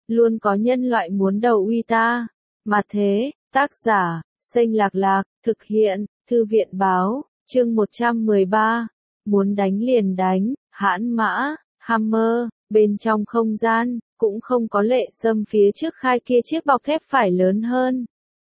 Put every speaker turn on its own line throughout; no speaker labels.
luôn có nhân loại muốn đầu uy ta. Mà thế, tác giả, Xanh Lạc Lạc, thực hiện, Thư viện báo, chương 113, muốn đánh liền đánh, hãn mã, Hammer, bên trong không gian, cũng không có Lệ Sâm phía trước khai kia chiếc bọc thép phải lớn hơn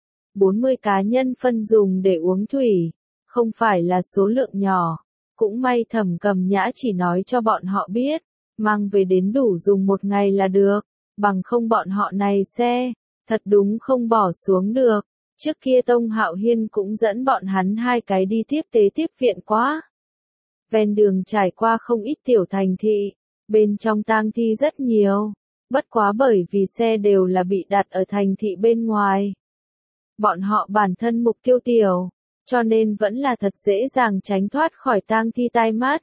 40 cá nhân phân dùng để uống thủy, không phải là số lượng nhỏ. Cũng may Thẩm Cầm Nhã chỉ nói cho bọn họ biết, mang về đến đủ dùng một ngày là được, bằng không bọn họ này xe, thật đúng không bỏ xuống được. Trước kia Tông Hạo Hiên cũng dẫn bọn hắn hai cái đi tiếp tế tiếp viện quá. Ven đường trải qua không ít tiểu thành thị, bên trong tang thi rất nhiều, bất quá bởi vì xe đều là bị đặt ở thành thị bên ngoài. Bọn họ bản thân mục tiêu tiểu, cho nên vẫn là thật dễ dàng tránh thoát khỏi tang thi tai mắt.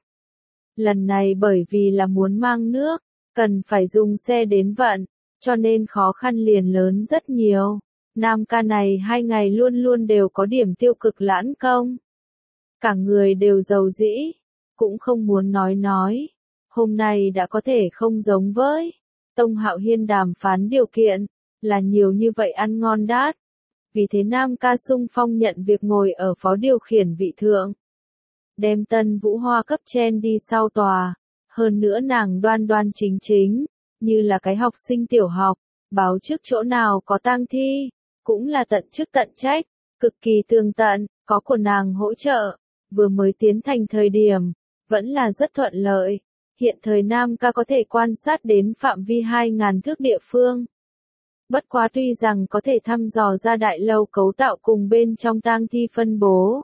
Lần này bởi vì là muốn mang nước, cần phải dùng xe đến vận, cho nên khó khăn liền lớn rất nhiều. Nam ca này 2 ngày luôn luôn đều có điểm tiêu cực lãn công. Cả người đều dầu dĩ, cũng không muốn nói. Hôm nay đã có thể không giống với Tông Hạo Hiên đàm phán điều kiện, là nhiều như vậy ăn ngon đát. Vì thế Nam ca xung phong nhận việc ngồi ở phó điều khiển vị thượng. Đem Tân Vũ Hoa cấp chen đi sau tòa, hơn nữa nàng đoan đoan chính, như là cái học sinh tiểu học, báo trước chỗ nào có tang thi, cũng là tận chức tận trách, cực kỳ tường tận, có của nàng hỗ trợ, vừa mới tiến thành thời điểm, vẫn là rất thuận lợi. Hiện thời Nam ca có thể quan sát đến phạm vi 2.000 thước địa phương. Bất quá tuy rằng có thể thăm dò ra đại lâu cấu tạo cùng bên trong tang thi phân bố.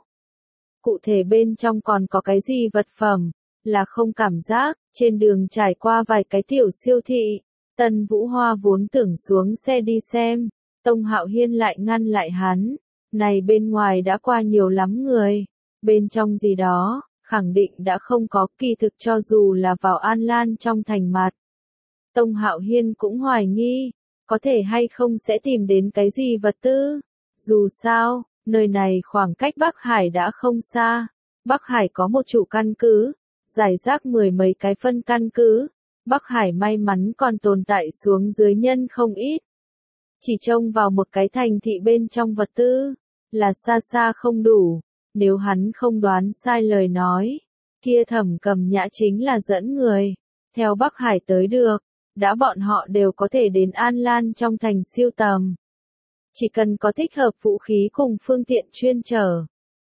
Cụ thể bên trong còn có cái gì vật phẩm, là không cảm giác. Trên đường trải qua vài cái tiểu siêu thị, Tân Vũ Hoa vốn tưởng xuống xe đi xem, Tông Hạo Hiên lại ngăn lại hắn. Này bên ngoài đã qua nhiều lắm người, bên trong gì đó, khẳng định đã không có, kỳ thực cho dù là vào An Lan trong thành mặt. Tông Hạo Hiên cũng hoài nghi, có thể hay không sẽ tìm đến cái gì vật tư. Dù sao, nơi này khoảng cách Bắc Hải đã không xa. Bắc Hải có một chủ căn cứ, giải rác 10 mấy cái phân căn cứ. Bắc Hải may mắn còn tồn tại xuống dưới nhân không ít. Chỉ trông vào một cái thành thị bên trong vật tư, là xa xa không đủ. Nếu hắn không đoán sai lời nói, kia Thẩm Cầm Nhã chính là dẫn người theo Bắc Hải tới được. Đã bọn họ đều có thể đến An Lan trong thành siêu tầm. Chỉ cần có thích hợp vũ khí cùng phương tiện chuyên chở.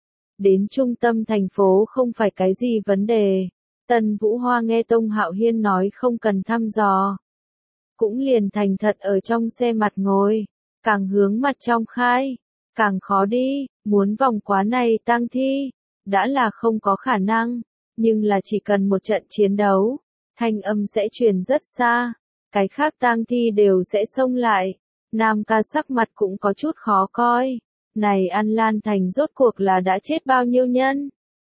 Đến trung tâm thành phố không phải cái gì vấn đề. Tân Vũ Hoa nghe Tông Hạo Hiên nói không cần thăm dò. Cũng liền thành thật ở trong xe mặt ngồi. Càng hướng mặt trong khai, càng khó đi. Muốn vòng quá này tang thi, đã là không có khả năng. Nhưng là chỉ cần một trận chiến đấu, thanh âm sẽ truyền rất xa, cái khác tang thi đều sẽ xông lại. Nam ca sắc mặt cũng có chút khó coi. Này An Lan thành rốt cuộc là đã chết bao nhiêu nhân?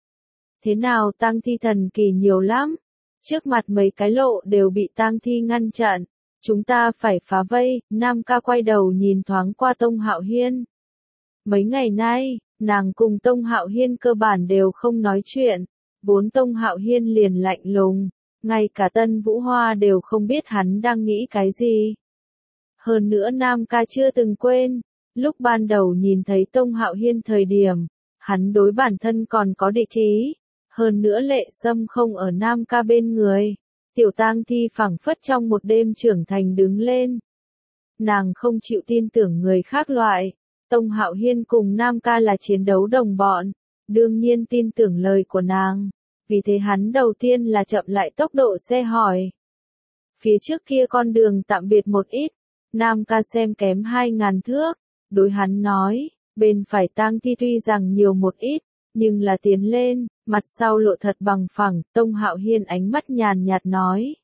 Thế nào tang thi thần kỳ nhiều lắm. Trước mặt mấy cái lộ đều bị tang thi ngăn chặn. Chúng ta phải phá vây. Nam ca quay đầu nhìn thoáng qua Tông Hạo Hiên. Mấy ngày nay, nàng cùng Tông Hạo Hiên cơ bản đều không nói chuyện. Vốn Tông Hạo Hiên liền lạnh lùng. Ngay cả Tân Vũ Hoa đều không biết hắn đang nghĩ cái gì. Hơn nữa Nam ca chưa từng quên, lúc ban đầu nhìn thấy Tông Hạo Hiên thời điểm, hắn đối bản thân còn có địch ý. Hơn nữa Lệ Sâm không ở Nam ca bên người. Tiểu tang thi phảng phất trong một đêm trưởng thành đứng lên. Nàng không chịu tin tưởng người khác loại. Tông Hạo Hiên cùng Nam ca là chiến đấu đồng bọn. Đương nhiên tin tưởng lời của nàng. Vì thế hắn đầu tiên là chậm lại tốc độ xe hỏi. Phía trước kia con đường tạm biệt một ít. Nam ca xem kém 2.000 thước. Đối hắn nói, bên phải tang thi tuy rằng nhiều một ít, nhưng là tiến lên, mặt sau lộ thật bằng phẳng. Tông Hạo Hiên ánh mắt nhàn nhạt nói.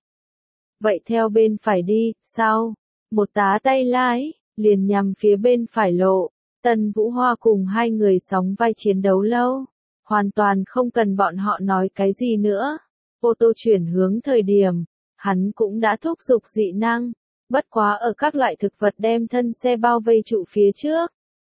Vậy theo bên phải đi, sau. Một tá tay lái, liền nhằm phía bên phải lộ. Tân Vũ Hoa cùng hai người sóng vai chiến đấu lâu. Hoàn toàn không cần bọn họ nói cái gì nữa. Ô tô chuyển hướng thời điểm, hắn cũng đã thúc giục dị năng. Bất quá ở các loại thực vật đem thân xe bao vây trụ phía trước.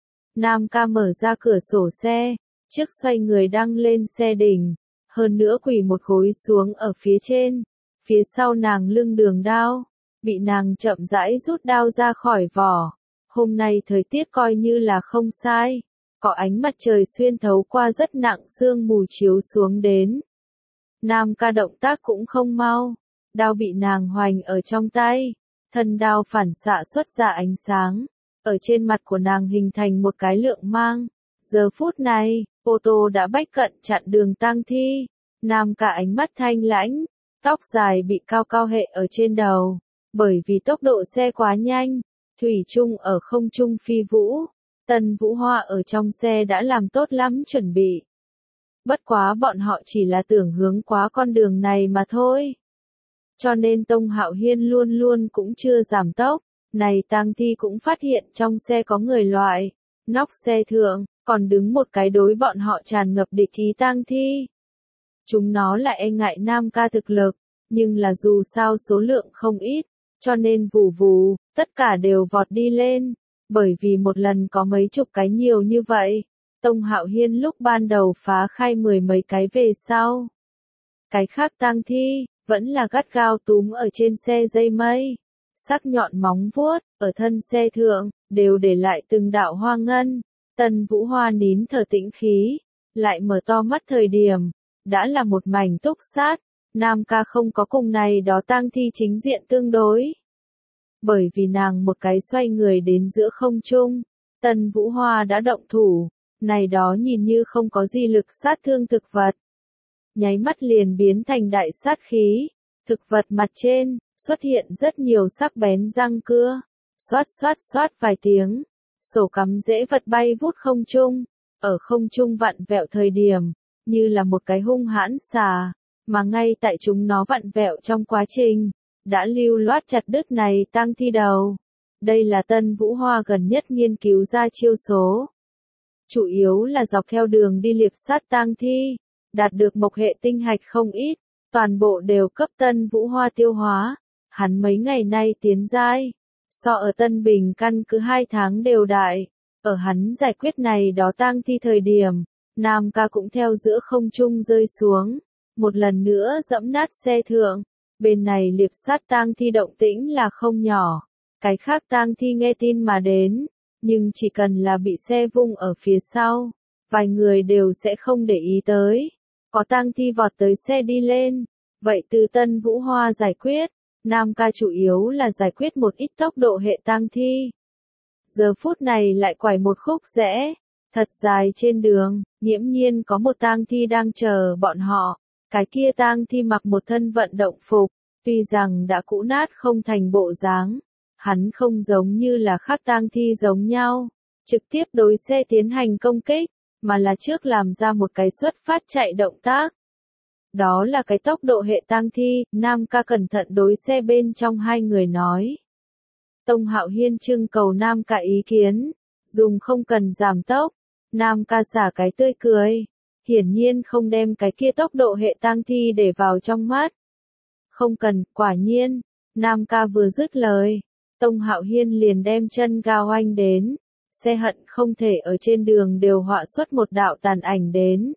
Nam ca mở ra cửa sổ xe, trước xoay người đăng lên xe đỉnh. Hơn nữa quỳ một gối xuống ở phía trên. Phía sau nàng lưng đường đao. bị nàng chậm rãi rút đao ra khỏi vỏ. Hôm nay thời tiết coi như là không sai, có ánh mặt trời xuyên thấu qua rất nặng sương mù chiếu xuống đến. Nam ca động tác cũng không mau, đao bị nàng hoành ở trong tay, thân đao phản xạ xuất ra ánh sáng, ở trên mặt của nàng hình thành một cái lượng mang. Giờ phút này, ô tô đã bách cận chặn đường tang thi, Nam ca ánh mắt thanh lãnh, tóc dài bị cao cao hệ ở trên đầu, bởi vì tốc độ xe quá nhanh, thủy chung ở không trung phi vũ. Tần Vũ Hoa ở trong xe đã làm tốt lắm chuẩn bị. Bất quá bọn họ chỉ là tưởng hướng qua con đường này mà thôi. Cho nên Tông Hạo Hiên luôn luôn cũng chưa giảm tốc. Này tang thi cũng phát hiện trong xe có người loại. Nóc xe thượng, còn đứng một cái đối bọn họ tràn ngập địch ý tang thi. Chúng nó lại e ngại Nam ca thực lực, nhưng là dù sao số lượng không ít, cho nên vù vù, tất cả đều vọt đi lên. Bởi vì một lần có mấy chục cái nhiều như vậy, Tông Hạo Hiên lúc ban đầu phá khai 10 mấy cái về sau. Cái khác tang thi, vẫn là gắt gao túm ở trên xe dây mây. Sắc nhọn móng vuốt, ở thân xe thượng, đều để lại từng đạo hoa ngân. Tần Vũ Hoa nín thở tĩnh khí, lại mở to mắt thời điểm, đã là một mảnh túc sát. Nam ca không có cùng này đó tang thi chính diện tương đối. Bởi vì nàng một cái xoay người đến giữa không trung, Tần Vũ Hoa đã động thủ, này đó nhìn như không có gì lực sát thương thực vật. Nháy mắt liền biến thành đại sát khí, thực vật mặt trên, xuất hiện rất nhiều sắc bén răng cưa, xoát xoát xoát vài tiếng, sổ cắm rễ vật bay vút không trung, ở không trung vặn vẹo thời điểm, như là một cái hung hãn xà, mà ngay tại chúng nó vặn vẹo trong quá trình, đã lưu loát chặt đứt này tang thi đầu. Đây là Tần Vũ Hoa gần nhất nghiên cứu ra chiêu số. Chủ yếu là dọc theo đường đi liệp sát tang thi, đạt được mộc hệ tinh hạch không ít, toàn bộ đều cấp Tần Vũ Hoa tiêu hóa. Hắn mấy ngày nay tiến giai, so ở Tân Bình căn cứ 2 tháng đều đại. Ở hắn giải quyết này đó tang thi thời điểm, Nam ca cũng theo giữa không trung rơi xuống, một lần nữa dẫm nát xe thượng. Bên này liệp sát tang thi động tĩnh là không nhỏ, cái khác tang thi nghe tin mà đến, nhưng chỉ cần là bị xe vung ở phía sau, vài người đều sẽ không để ý tới. Có tang thi vọt tới xe đi lên, vậy từ Tần Vũ Hoa giải quyết, Nam ca chủ yếu là giải quyết một ít tốc độ hệ tang thi. Giờ phút này lại quải một khúc rẽ, thật dài trên đường, nghiễm nhiên có một tang thi đang chờ bọn họ. Cái kia tang thi mặc một thân vận động phục, tuy rằng đã cũ nát không thành bộ dáng, hắn không giống như là khác tang thi giống nhau, trực tiếp đối xe tiến hành công kích, mà là trước làm ra một cái xuất phát chạy động tác. Đó là cái tốc độ hệ tang thi, Nam ca cẩn thận đối xe bên trong hai người nói. Tông Hạo Hiên trưng cầu Nam ca ý kiến, dùng không cần giảm tốc, Nam ca xả cái tươi cười. Hiển nhiên không đem cái kia tốc độ hệ tang thi để vào trong mắt. Không cần, quả nhiên, Nam ca vừa dứt lời, Tông Hạo Hiên liền đem chân ga oanh đến, xe hận không thể ở trên đường đều họa xuất một đạo tàn ảnh đến.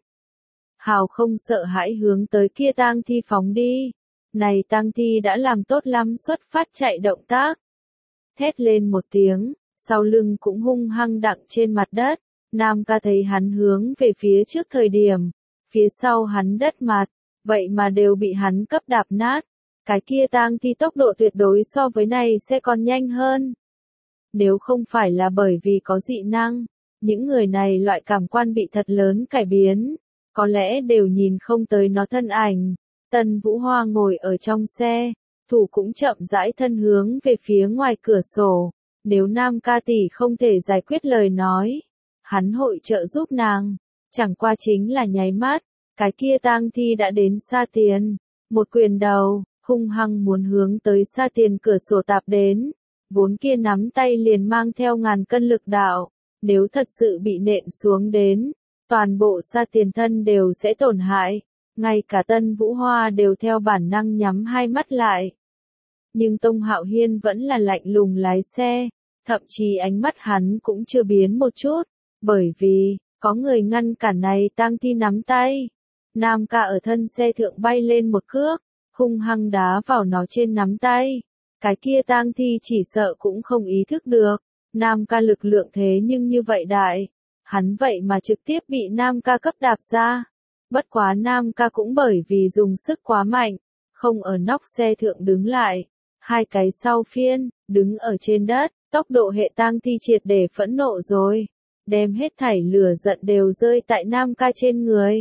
Hào không sợ hãi hướng tới kia tang thi phóng đi, này tang thi đã làm tốt lắm xuất phát chạy động tác. Thét lên một tiếng, sau lưng cũng hung hăng đặng trên mặt đất. Nam ca thấy hắn hướng về phía trước thời điểm, phía sau hắn đất mặt, vậy mà đều bị hắn cấp đạp nát. Cái kia tang thi tốc độ tuyệt đối so với này sẽ còn nhanh hơn. Nếu không phải là bởi vì có dị năng, những người này loại cảm quan bị thật lớn cải biến, có lẽ đều nhìn không tới nó thân ảnh. Tần Vũ Hoa ngồi ở trong xe, thủ cũng chậm rãi thân hướng về phía ngoài cửa sổ. Nếu Nam ca tỷ không thể giải quyết lời nói, hắn hội trợ giúp nàng, chẳng qua chính là nháy mắt, cái kia tang thi đã đến Sa Tiền, một quyền đầu, hung hăng muốn hướng tới Sa Tiền cửa sổ tạp đến, vốn kia nắm tay liền mang theo ngàn cân lực đạo, nếu thật sự bị nện xuống đến, toàn bộ Sa Tiền thân đều sẽ tổn hại, ngay cả Tần Vũ Hoa đều theo bản năng nhắm hai mắt lại. Nhưng Tông Hạo Hiên vẫn là lạnh lùng lái xe, thậm chí ánh mắt hắn cũng chưa biến một chút. Bởi vì, có người ngăn cản này tang thi nắm tay. Nam ca ở thân xe thượng bay lên một cước, hung hăng đá vào nó trên nắm tay. cái kia tang thi chỉ sợ cũng không ý thức được. Nam ca lực lượng thế nhưng như vậy đại. Hắn vậy mà trực tiếp bị Nam ca cấp đạp ra. Bất quá Nam ca cũng bởi vì dùng sức quá mạnh, không ở nóc xe thượng đứng lại. Hai cái sau phiên, đứng ở trên đất, tốc độ hệ tang thi triệt để phẫn nộ rồi. Đem hết thảy lửa giận đều rơi tại Nam ca trên người.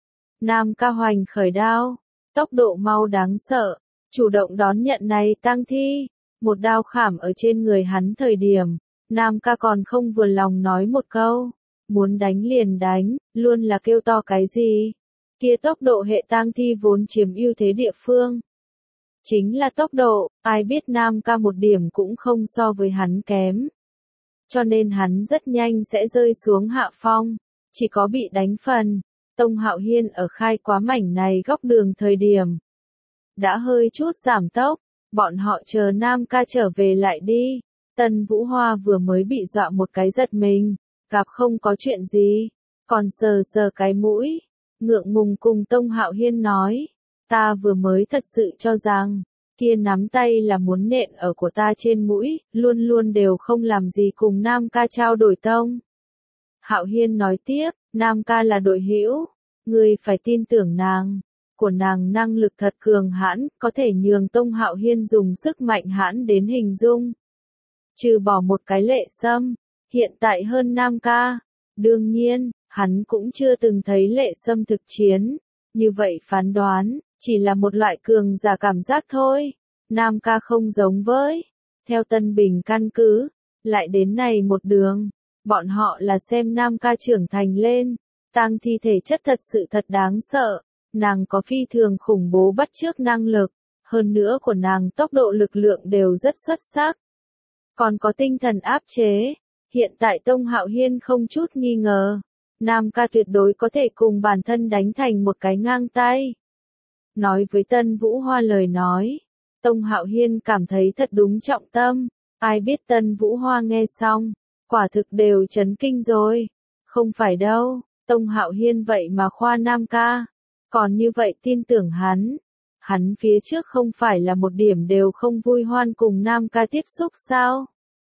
Nam ca hoành khởi đao, tốc độ mau đáng sợ, chủ động đón nhận này tang thi. Một đao khảm ở trên người hắn thời điểm, Nam ca còn không vừa lòng nói một câu. Muốn đánh liền đánh, luôn là kêu to cái gì. Kia tốc độ hệ tang thi vốn chiếm ưu thế địa phương. Chính là tốc độ, ai biết Nam ca một điểm cũng không so với hắn kém. Cho nên hắn rất nhanh sẽ rơi xuống hạ phong, chỉ có bị đánh phần. Tông Hạo Hiên ở khai quá mảnh này góc đường thời điểm. Đã hơi chút giảm tốc, bọn họ chờ Nam ca trở về lại đi. Tân Vũ Hoa vừa mới bị dọa một cái giật mình, gặp không có chuyện gì, còn sờ sờ cái mũi. Ngượng ngùng cùng Tông Hạo Hiên nói, ta vừa mới thật sự cho rằng, kia nắm tay là muốn nện ở của ta trên mũi, luôn luôn đều không làm gì cùng Nam ca trao đổi tông. Hạo Hiên nói tiếp, Nam ca là đội hữu, ngươi phải tin tưởng nàng, của nàng năng lực thật cường hãn, có thể nhường Tông Hạo Hiên dùng sức mạnh hãn đến hình dung. Trừ bỏ một cái Lệ Sâm, hiện tại hơn Nam ca, đương nhiên, hắn cũng chưa từng thấy Lệ Sâm thực chiến, như vậy phán đoán, chỉ là một loại cường giả cảm giác thôi. Nam ca không giống với, theo Tân Bình căn cứ, lại đến này một đường, bọn họ là xem Nam ca trưởng thành lên, tang thi thể chất thật sự thật đáng sợ, nàng có phi thường khủng bố bắt chước năng lực, hơn nữa của nàng tốc độ lực lượng đều rất xuất sắc. Còn có tinh thần áp chế, hiện tại Tông Hạo Hiên không chút nghi ngờ, Nam ca tuyệt đối có thể cùng bản thân đánh thành một cái ngang tay. Nói với Tân Vũ Hoa lời nói, Tông Hạo Hiên cảm thấy thật đúng trọng tâm, ai biết Tân Vũ Hoa nghe xong, quả thực đều chấn kinh rồi. Không phải đâu, Tông Hạo Hiên vậy mà khoa Nam ca, còn như vậy tin tưởng hắn phía trước không phải là một điểm đều không vui hoan cùng Nam ca tiếp xúc sao?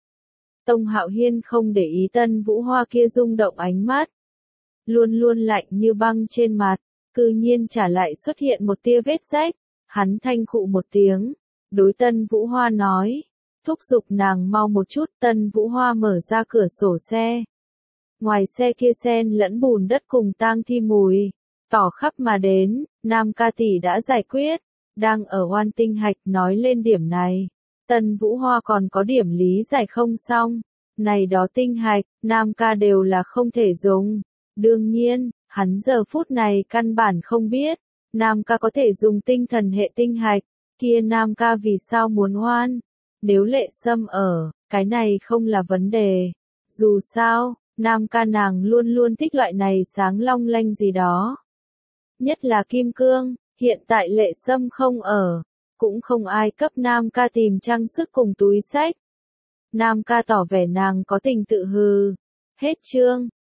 Tông Hạo Hiên không để ý Tân Vũ Hoa kia rung động ánh mắt, luôn luôn lạnh như băng trên mặt, cư nhiên trả lại xuất hiện một tia vết rách, hắn thanh khụ một tiếng, đối Tân Vũ Hoa nói, thúc giục nàng mau một chút. Tân Vũ Hoa mở ra cửa sổ xe. Ngoài xe kia xen lẫn bùn đất cùng tang thi mùi, tỏ khắp mà đến, Nam ca tỷ đã giải quyết, đang ở oan tinh hạch nói lên điểm này. Tân Vũ Hoa còn có điểm lý giải không xong, này đó tinh hạch, Nam ca đều là không thể dùng. Đương nhiên, hắn giờ phút này căn bản không biết, Nam ca có thể dùng tinh thần hệ tinh hạch, kia Nam ca vì sao muốn hoan. Nếu Lệ Sâm ở, cái này không là vấn đề. Dù sao, Nam ca nàng luôn luôn thích loại này sáng long lanh gì đó. Nhất là kim cương, hiện tại Lệ Sâm không ở, cũng không ai cấp Nam ca tìm trang sức cùng túi xách. Nam ca tỏ vẻ nàng có tình tự hừ. Hết chương.